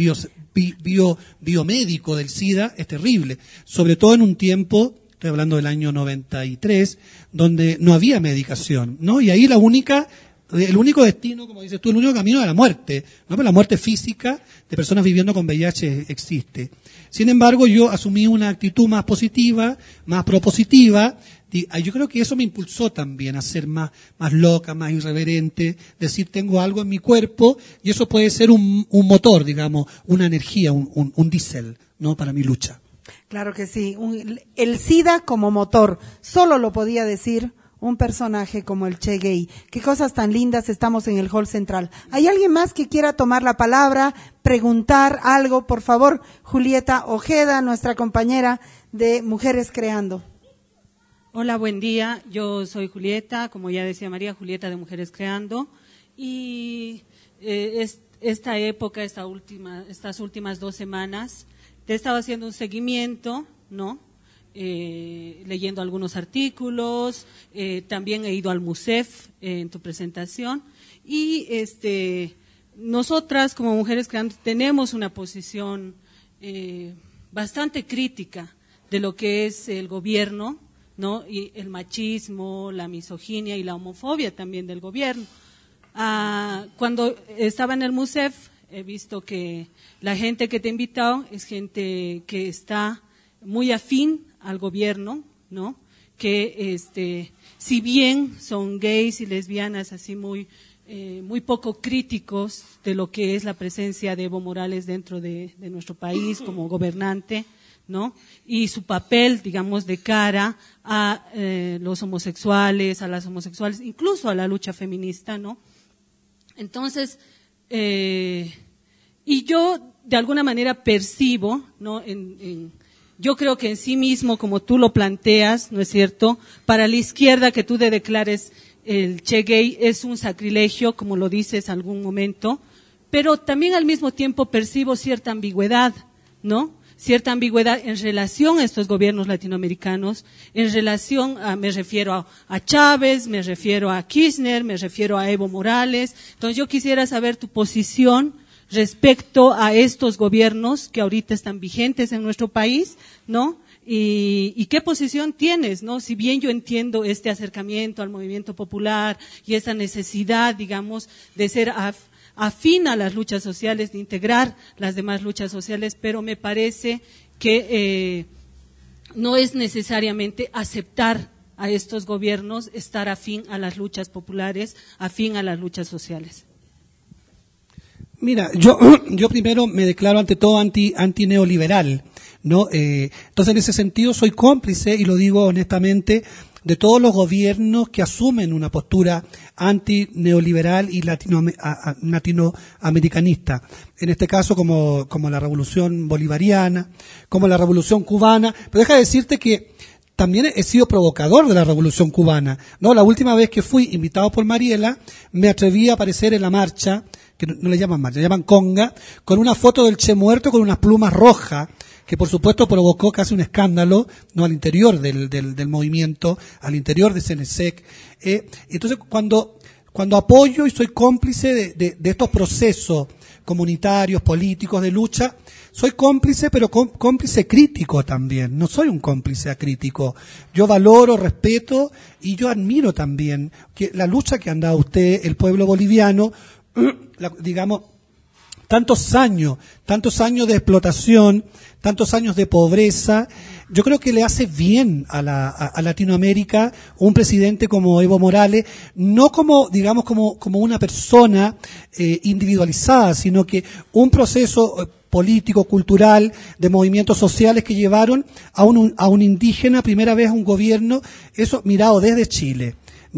biomédico del SIDA es terrible, sobre todo en un tiempo, estoy hablando del año 93, donde no había medicación, ¿no? Y ahí el único destino, como dices tú, el único camino de la muerte, ¿no? Pero la muerte física de personas viviendo con VIH existe. Sin embargo, yo asumí una actitud más positiva, más propositiva. Yo creo que eso me impulsó también a ser más loca, más irreverente, decir tengo algo en mi cuerpo, y eso puede ser un motor, digamos, una energía, un diésel, ¿no? Para mi lucha. Claro que sí. El SIDA como motor, solo lo podía decir un personaje como el Che Gay. Qué cosas tan lindas, estamos en el hall central. ¿Hay alguien más que quiera tomar la palabra, preguntar algo? Por favor, Julieta Ojeda, nuestra compañera de Mujeres Creando. Hola, buen día. Yo soy Julieta, como ya decía María, Julieta de Mujeres Creando. Y esta época, estas últimas 2 semanas, te he estado haciendo un seguimiento, ¿no? Leyendo algunos artículos, también he ido al MUSEF en tu presentación, y nosotras como Mujeres Creando tenemos una posición bastante crítica de lo que es el gobierno, ¿no? Y el machismo, la misoginia y la homofobia también del gobierno. Cuando estaba en el MUSEF he visto que la gente que te ha invitado es gente que está muy afín al gobierno, ¿no? Que si bien son gays y lesbianas así muy poco críticos de lo que es la presencia de Evo Morales dentro de nuestro país como gobernante, ¿no? Y su papel, digamos, de cara a los homosexuales, a las homosexuales, incluso a la lucha feminista, ¿no? Entonces, y yo de alguna manera percibo, ¿no? Yo creo que en sí mismo, como tú lo planteas, ¿no es cierto? Para la izquierda que tú te declares el Che Gay es un sacrilegio, como lo dices algún momento, pero también al mismo tiempo percibo cierta ambigüedad, ¿no? Cierta ambigüedad en relación a estos gobiernos latinoamericanos, en relación me refiero a Chávez, me refiero a Kirchner, me refiero a Evo Morales. Entonces yo quisiera saber tu posición respecto a estos gobiernos que ahorita están vigentes en nuestro país, ¿no? Y qué posición tienes, ¿no? Si bien yo entiendo este acercamiento al movimiento popular y esa necesidad, digamos, de ser afín a las luchas sociales, de integrar las demás luchas sociales, pero me parece que no es necesariamente aceptar a estos gobiernos estar afín a las luchas populares, afín a las luchas sociales. Mira, yo primero me declaro ante todo antineoliberal, ¿no? Entonces en ese sentido soy cómplice, y lo digo honestamente, de todos los gobiernos que asumen una postura antineoliberal y latinoamericanista. En este caso como la revolución bolivariana, como la revolución cubana. Pero deja de decirte que también he sido provocador de la revolución cubana, ¿no? La última vez que fui invitado por Mariela, me atreví a aparecer en la marcha, que no le llaman marcha, le llaman conga, con una foto del Che muerto con unas plumas rojas, que por supuesto provocó casi un escándalo, no, al interior del movimiento, al interior de CNSEC. Entonces cuando apoyo y soy cómplice de estos procesos comunitarios, políticos, de lucha, soy cómplice, pero cómplice crítico también. No soy un cómplice acrítico. Yo valoro, respeto y yo admiro también que la lucha que han dado usted, el pueblo boliviano, digamos, tantos años de explotación, tantos años de pobreza. Yo creo que le hace bien a Latinoamérica un presidente como Evo Morales, no como, digamos, como una persona individualizada, sino que un proceso político, cultural, de movimientos sociales que llevaron a un indígena, primera vez a un gobierno, eso mirado desde Chile,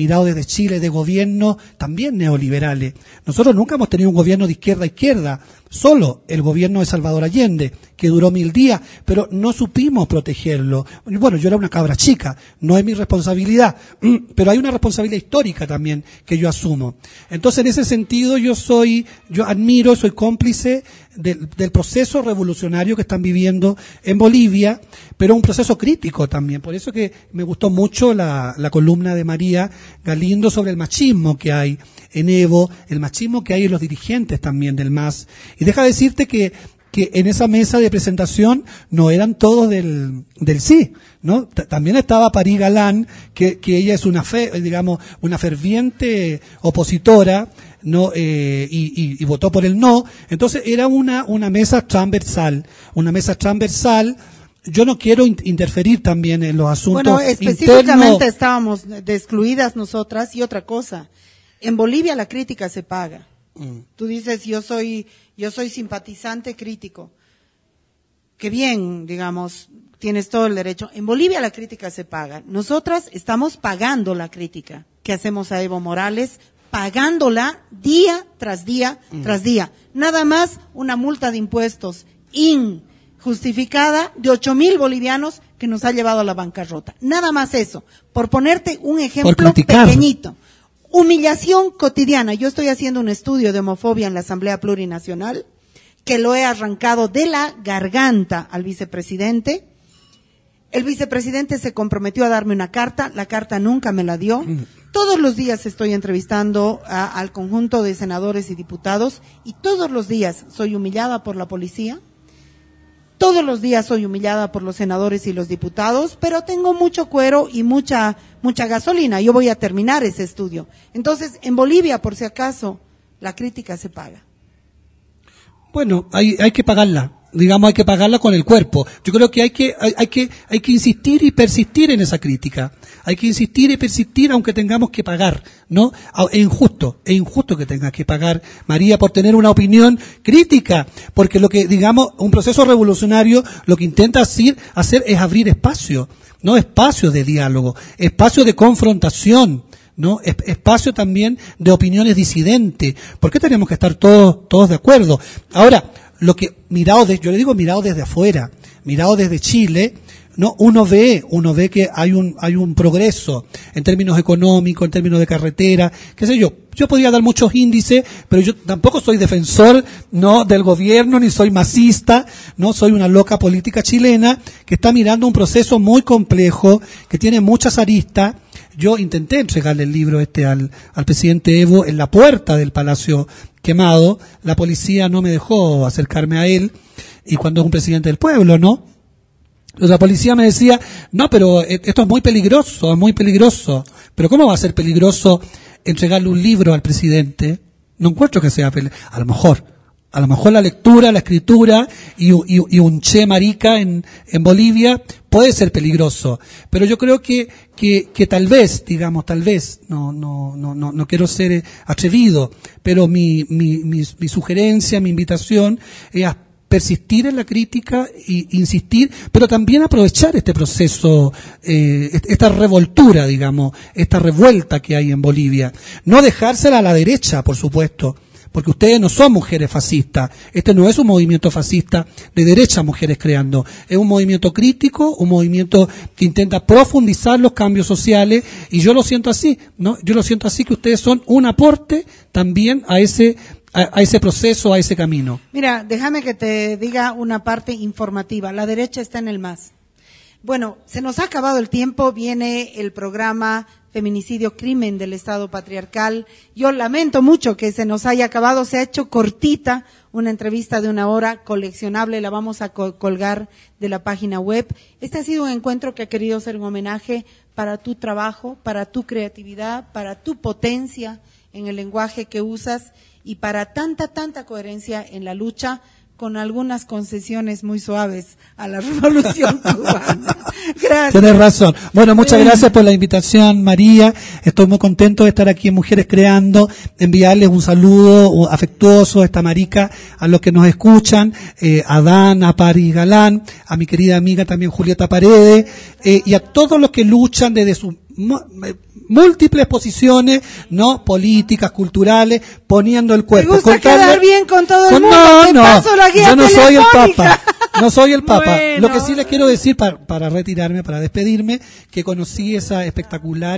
de gobiernos también neoliberales. Nosotros nunca hemos tenido un gobierno de izquierda a izquierda, solo el gobierno de Salvador Allende, que duró 1000 días, pero no supimos protegerlo. Bueno, yo era una cabra chica, no es mi responsabilidad, pero hay una responsabilidad histórica también que yo asumo. Entonces, en ese sentido, yo admiro, soy cómplice del proceso revolucionario que están viviendo en Bolivia, pero un proceso crítico también. Por eso que me gustó mucho la columna de María Galindo sobre el machismo que hay en Evo, el machismo que hay en los dirigentes también del MAS. Y deja decirte que en esa mesa de presentación no eran todos del sí, ¿no? También estaba París Galán, que ella es una ferviente opositora, ¿no? Y votó por el no. Entonces era una mesa transversal. Yo no quiero interferir también en los asuntos. Bueno, específicamente estábamos excluidas nosotras. Y otra cosa, en Bolivia la crítica se paga. Tú dices, yo soy simpatizante crítico. Qué bien, digamos, tienes todo el derecho. En Bolivia la crítica se paga. Nosotras estamos pagando la crítica que hacemos a Evo Morales, pagándola día tras día tras día. Nada más una multa de impuestos injustificada de 8,000 bolivianos que nos ha llevado a la bancarrota. Nada más eso. Por ponerte un ejemplo pequeñito. Humillación cotidiana. Yo estoy haciendo un estudio de homofobia en la Asamblea Plurinacional, que lo he arrancado de la garganta al vicepresidente. El vicepresidente se comprometió a darme una carta, la carta nunca me la dio. Todos los días estoy entrevistando al conjunto de senadores y diputados, y todos los días soy humillada por la policía. Todos los días soy humillada por los senadores y los diputados, pero tengo mucho cuero y mucha gasolina. Yo voy a terminar ese estudio. Entonces, en Bolivia, por si acaso, la crítica se paga. Bueno, hay que pagarla. Digamos, hay que pagarla con el cuerpo. Yo creo que hay que insistir y persistir en esa crítica. Hay que insistir y persistir aunque tengamos que pagar, ¿no? Es injusto que tengas que pagar, María, por tener una opinión crítica, porque lo que, digamos, un proceso revolucionario lo que intenta hacer es abrir espacio, ¿no? Espacios de diálogo, espacios de confrontación, ¿no? Espacio también de opiniones disidentes. ¿Por qué tenemos que estar todos de acuerdo? Ahora, yo le digo mirado desde afuera, mirado desde Chile, ¿no? Uno ve que hay un progreso en términos económicos, en términos de carretera, qué sé yo. Yo podría dar muchos índices, pero yo tampoco soy defensor, ¿no?, del gobierno, ni soy masista, no soy una loca política chilena que está mirando un proceso muy complejo, que tiene muchas aristas, Yo intenté entregarle el libro al presidente Evo en la puerta del Palacio Quemado. La policía no me dejó acercarme a él, y cuando es un presidente del pueblo, ¿no? La policía me decía, no, pero esto es muy peligroso, es muy peligroso. Pero ¿cómo va a ser peligroso entregarle un libro al presidente? No encuentro que sea peligroso. A lo mejor la lectura, la escritura y un che marica en Bolivia puede ser peligroso. Pero yo creo que tal vez, no quiero ser atrevido, pero mi sugerencia, mi invitación es a persistir en la crítica e insistir, pero también aprovechar este proceso, esta revoltura, esta revuelta que hay en Bolivia. No dejársela a la derecha, por supuesto, porque ustedes no son mujeres fascistas. Este no es un movimiento fascista de derecha, Mujeres Creando. Es un movimiento crítico, un movimiento que intenta profundizar los cambios sociales, y yo lo siento así, ¿no? Yo lo siento así, que ustedes son un aporte también a ese proceso, a ese camino. Mira, déjame que te diga una parte informativa. La derecha está en el MAS. Bueno, se nos ha acabado el tiempo, viene el programa Feminicidio, Crimen del Estado Patriarcal. Yo lamento mucho que se nos haya acabado, se ha hecho cortita, una entrevista de 1 hora, coleccionable, la vamos a colgar de la página web. Este ha sido un encuentro que ha querido ser un homenaje para tu trabajo, para tu creatividad, para tu potencia en el lenguaje que usas, y para tanta coherencia en la lucha, con algunas concesiones muy suaves a la revolución cubana. Gracias. Tienes razón. Bueno, muchas gracias por la invitación, María. Estoy muy contento de estar aquí en Mujeres Creando. Enviarles un saludo afectuoso a esta marica, a los que nos escuchan, a Dan, a Paris Galán, a mi querida amiga también Julieta Paredes, y a todos los que luchan desde sus múltiples posiciones, ¿no? Políticas, culturales, poniendo el cuerpo. Me gusta quedar bien con todo el mundo. Yo no soy el Papa. No soy el Papa. Bueno. Lo que sí les quiero decir para retirarme, para despedirme, que conocí esa espectacular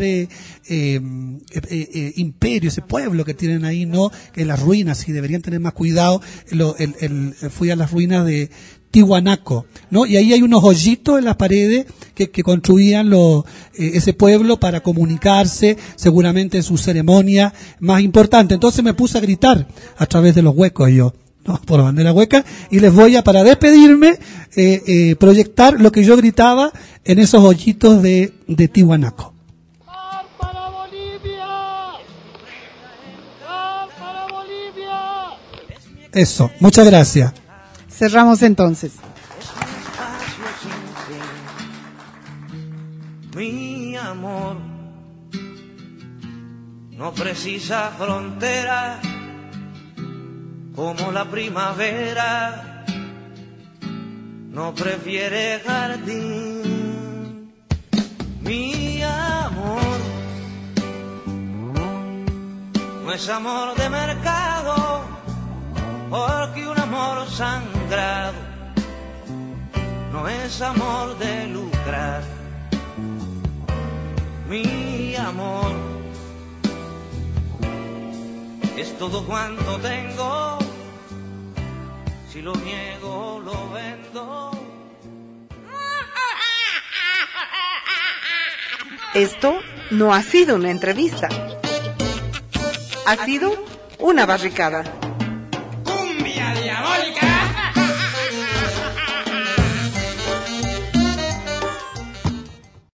imperio, ese pueblo que tienen ahí, ¿no? Que las ruinas, y deberían tener más cuidado. Fui a las ruinas de Tiwanaku, ¿no? Y ahí hay unos hoyitos en las paredes que construían ese pueblo para comunicarse, seguramente en su ceremonia más importante. Entonces me puse a gritar a través de los huecos yo, ¿no? Por la bandera hueca, y les voy a, para despedirme, proyectar lo que yo gritaba en esos hoyitos de Tiwanaku. ¡Para Bolivia! ¡Para Bolivia! Eso, muchas gracias. Cerramos entonces. Mi amor no precisa frontera, como la primavera no prefiere jardín. Mi amor no es amor de mercado, porque un amor sangrado no es amor de lucrar. Mi amor es todo cuanto tengo, si lo niego lo vendo. Esto no ha sido una entrevista, ha sido una barricada.